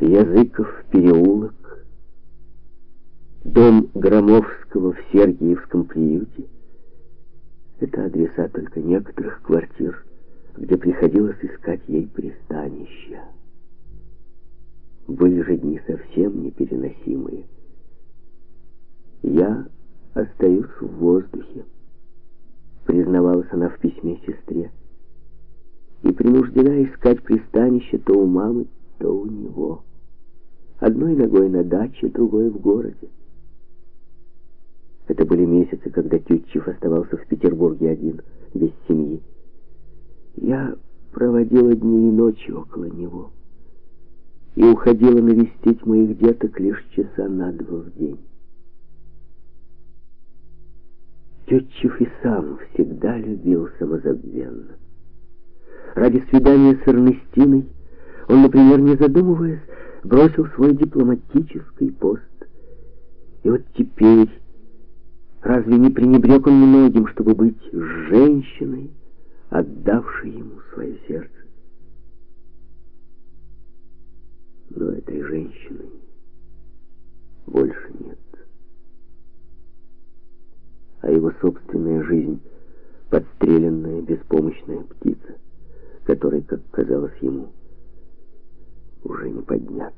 Языков переулок, дом Громовского в Сергиевском приюте — это адреса только некоторых квартир, где приходилось искать ей пристанища. Были же дни совсем непереносимые. «Я остаюсь в воздухе», — признавалась она в письме сестре, и принуждена искать пристанище то у мамы, то у него. Одной ногой на даче, другой в городе. Это были месяцы, когда Тютчев оставался в Петербурге один, без семьи. Я проводила дни и ночи около него и уходила навестить моих деток лишь часа на 2 в день. Тютчев и сам всегда любил самозабвенно. Ради свидания с Эрнестиной он, например, не задумываясь, бросил свой дипломатический пост. И вот теперь, разве не пренебрег он многим, чтобы быть с женщиной, отдавшей ему свое сердце? Но этой женщины больше нет. А его собственная жизнь — подстреленная, беспомощная птица, которой, как казалось ему, уже не подняться.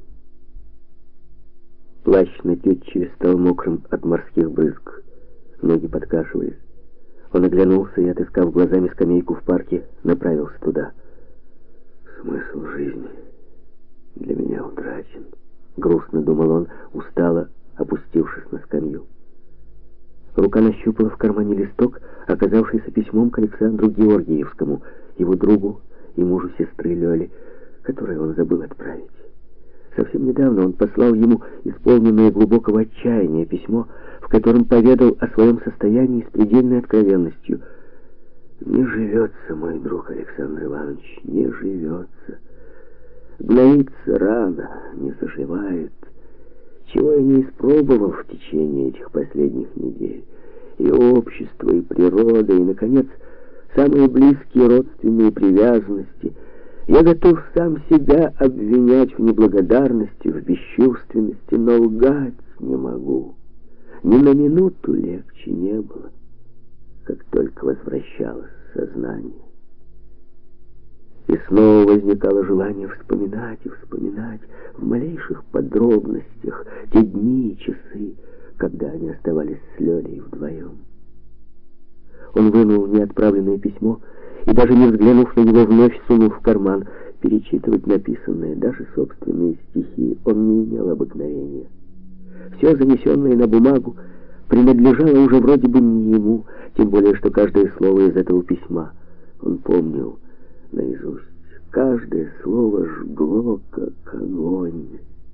Плащ на Тютчеве стал мокрым от морских брызг. Ноги подкашивались. Он оглянулся и, отыскав глазами скамейку в парке, направился туда. «Смысл жизни для меня утрачен», — грустно думал он, устало опустившись на скамью. Рука нащупала в кармане листок, оказавшийся письмом к Александру Георгиевскому, его другу и мужу сестры Лёли, которое он забыл отправить. Совсем недавно он послал ему исполненное глубокого отчаяния письмо, в котором поведал о своем состоянии с предельной откровенностью. «Не живется, мой друг Александр Иванович, не живется. Гноится рана, не заживает. Чего я не испробовал в течение этих последних недель. И общество, и природа, и, наконец, самые близкие родственные привязанности. Я готов сам себя обвинять в неблагодарности, в бесчувственности, но лгать не могу. Ни на минуту легче не было, как только возвращалось сознание. И снова возникало желание вспоминать и вспоминать в малейших подробностях те дни и часы, когда они оставались с Лёлей вдвоем. Он вынул неотправленное письмо и, даже не взглянув на него, вновь сунул в карман. Перечитывать написанное, даже собственные стихи, он не имел обыкновения. Все, занесенное на бумагу, принадлежало уже вроде бы не ему, тем более, что каждое слово из этого письма он помнил наизусть. Каждое слово жгло, как огонь.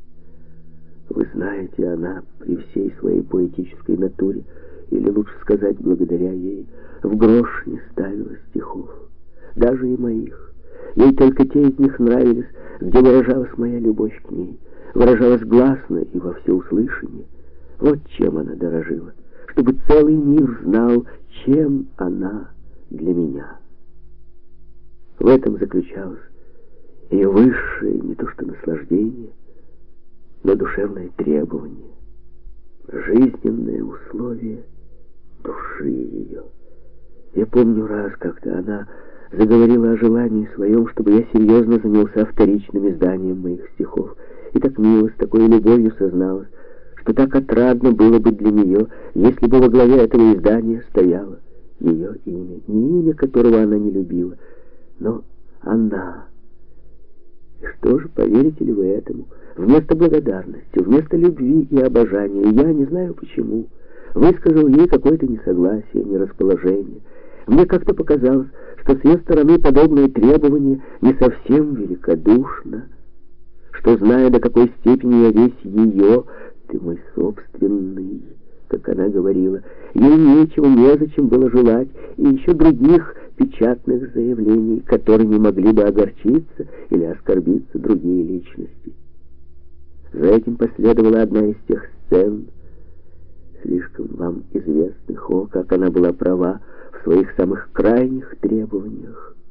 Вы знаете, она при всей своей поэтической натуре, или лучше сказать, благодаря ей, в грош не ставила стихов, даже и моих. Ей только те из них нравились, где выражалась моя любовь к ней, выражалась гласно и во всеуслышание. Вот чем она дорожила, чтобы целый мир знал, чем она для меня. В этом заключалось ее высшее не то что наслаждение, но душевное требование, жизненное условие души ее. Я помню раз, как-то она заговорила о желании своем, чтобы я серьезно занялся вторичным изданием моих стихов, и так мило, с такой любовью созналась, что так отрадно было бы для нее, если бы во главе этого издания стояло ее имя, не имя, которого она не любила, но она. И что же, поверите ли вы этому? Вместо благодарности, вместо любви и обожания, я не знаю почему, высказал ей какое-то несогласие, нерасположение. Мне как-то показалось, что с ее стороны подобное требование не совсем великодушно, что, зная, до какой степени я весь ее, ты мой собственный, как она говорила, ей нечего, незачем было желать, и еще других печатных заявлений, которыми могли бы огорчиться или оскорбиться другие личности. За этим последовала одна из тех сцен, слишком вам известных, как она была права в своих самых крайних требованиях.